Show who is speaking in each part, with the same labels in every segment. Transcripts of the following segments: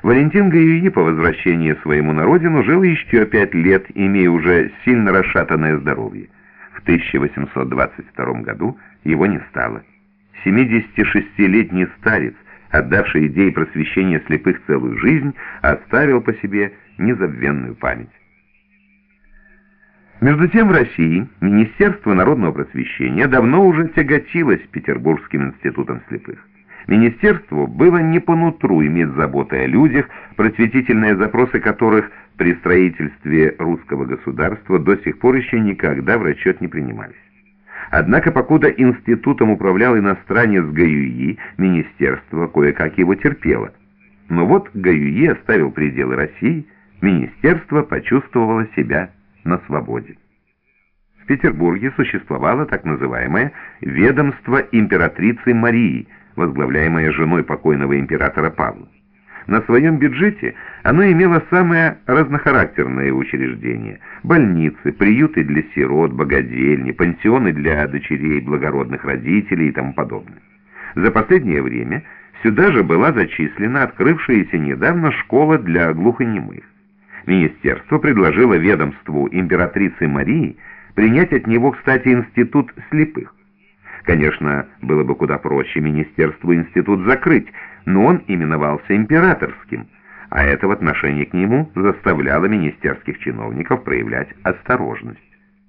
Speaker 1: Валентин Гаюи по возвращении своему на родину жил еще 5 лет, имея уже сильно расшатанное здоровье. В 1822 году его не стало. 76-летний старец, отдавший идее просвещения слепых целую жизнь, оставил по себе незабвенную память. Между тем в России Министерство народного просвещения давно уже тяготилось Петербургским институтом слепых. Министерству было не по нутру иметь заботы о людях, просветительные запросы которых при строительстве русского государства до сих пор еще никогда в расчет не принимались. Однако, покуда институтом управлял иностранец Гаюи, министерство кое-как его терпело. Но вот Гаюи оставил пределы России, министерство почувствовало себя на свободе. В Петербурге существовало так называемое «Ведомство императрицы Марии», возглавляемое женой покойного императора Павла. На своем бюджете оно имело самые разнохарактерные учреждения: больницы, приюты для сирот, богадельни, пансионы для дочерей благородных родителей и тому подобное. За последнее время сюда же была зачислена открывшаяся недавно школа для глухонемых. Министерство предложило ведомству императрицы Марии принять от него, кстати, институт слепых. Конечно, было бы куда проще министерству институт закрыть, но он именовался императорским, а это в отношении к нему заставляло министерских чиновников проявлять осторожность.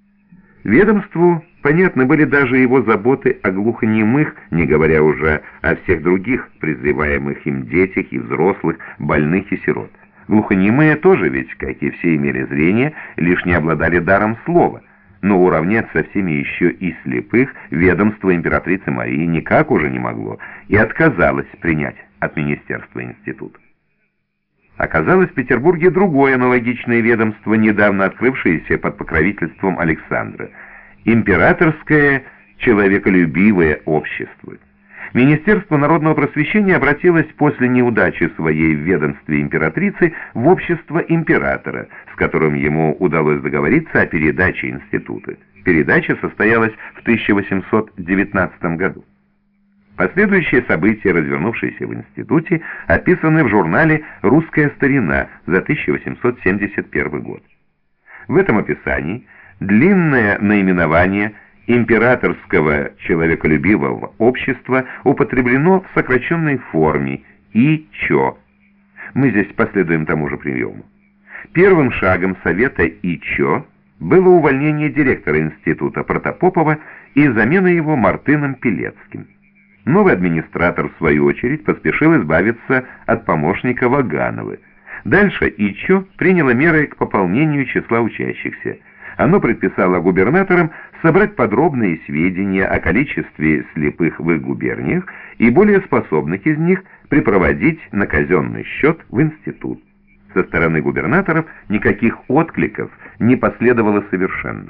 Speaker 1: Ведомству понятны были даже его заботы о глухонемых, не говоря уже о всех других презреваемых им детях и взрослых, больных и сирот. Глухонемые тоже ведь, как и все, имели зрение, лишь не обладали даром слова. Но уравнять со всеми еще и слепых ведомство императрицы Марии никак уже не могло и отказалось принять от министерства институт. Оказалось в Петербурге другое аналогичное ведомство, недавно открывшееся под покровительством Александра – Императорское человеколюбивое общество. Министерство народного просвещения обратилось после неудачи своей в ведомстве императрицы в общество императора, с которым ему удалось договориться о передаче института. Передача состоялась в 1819 году. Последующие события, развернувшиеся в институте, описаны в журнале «Русская старина» за 1871 год. В этом описании длинное наименование Императорского человеколюбивого общества употреблено в сокращенной форме ИЧО. Мы здесь последуем тому же приему. Первым шагом совета ИЧО было увольнение директора института Протопопова и замена его Мартыном Пилецким. Новый администратор, в свою очередь, поспешил избавиться от помощника Ваганова. Дальше ИЧО приняло меры к пополнению числа учащихся. Оно предписало губернаторам собрать подробные сведения о количестве слепых в их губерниях и более способных из них припроводить на казенный счет в институт. Со стороны губернаторов никаких откликов не последовало совершенно.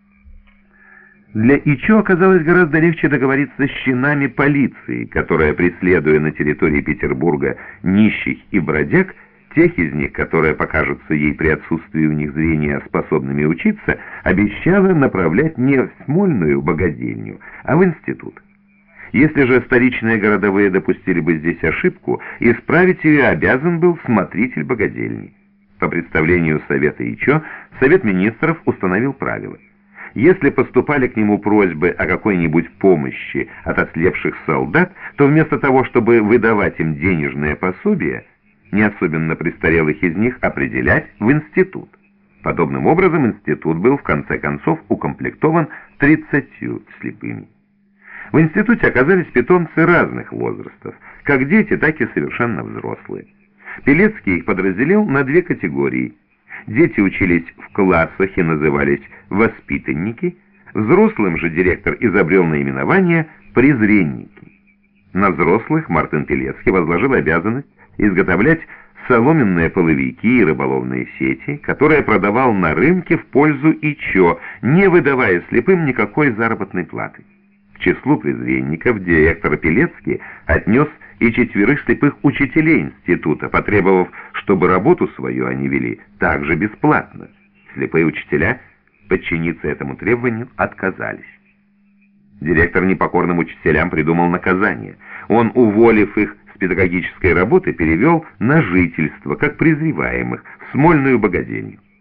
Speaker 1: Для ИЧО оказалось гораздо легче договориться с чинами полиции, которая, преследуя на территории Петербурга нищих и бродяг, тех из них, которые покажутся ей при отсутствии у них зрения способными учиться, обещала направлять не в Смольную богадельню, а в институт. Если же столичные городовые допустили бы здесь ошибку, исправить ее обязан был смотритель богадельни. По представлению Совета ИЧО, Совет министров установил правила. Если поступали к нему просьбы о какой-нибудь помощи от ослепших солдат, то вместо того, чтобы выдавать им денежное пособие, не особенно престарелых из них определять в институт. Подобным образом институт был в конце концов укомплектован 30 слепыми. В институте оказались питомцы разных возрастов, как дети, так и совершенно взрослые. Пилецкий их подразделил на две категории. Дети учились в классах и назывались воспитанники, взрослым же директор изобрел наименование презренники. На взрослых Мартын Пилецкий возложил обязанность изготовлять соломенные половики и рыболовные сети, которые продавал на рынке в пользу ИЧО, не выдавая слепым никакой заработной платы. К числу презренников директор Пилецкий отнес и 4 слепых учителей института, потребовав, чтобы работу свою они вели также бесплатно. Слепые учителя подчиниться этому требованию отказались. Директор непокорным учителям придумал наказание. Он, уволив их с педагогической работы перевел на жительство, как презреваемых, в Смольную Богоденью.